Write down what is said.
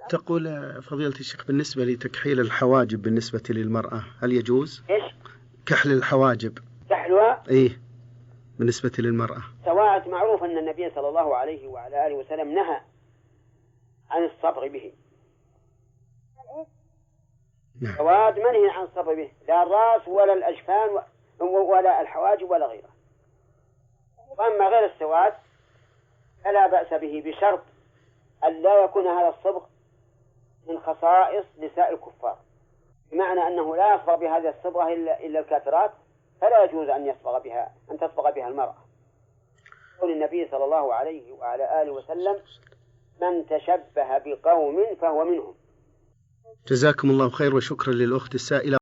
تقول فضيلة الشيخ بالنسبة لتكحيل الحواجب بالنسبة للمرأة هل يجوز؟ إيش؟ كحل الحواجب. كحلها؟ إيه بالنسبة للمرأة. سواء معروف أن النبي صلى الله عليه وعلى آله وسلم نهى عن الصبغ به. سواد منهي عن الصبغ به، لا الرأس ولا الأجفان ولا الحواجب ولا غيره. وأما غير السواد فلا بأس به بشرط أن لا يكون هذا الصبغ من خصائص نساء الكفار، بمعنى أنه لا يصبغ بهذه الصبغة إلا الكافرات، فلا يجوز أن تصبغ بها المرأة. يقول النبي صلى الله عليه وعلى آله وسلم: من تشبه بقوم فهو منهم. جزاكم الله خير وشكرا للأخت السائلة.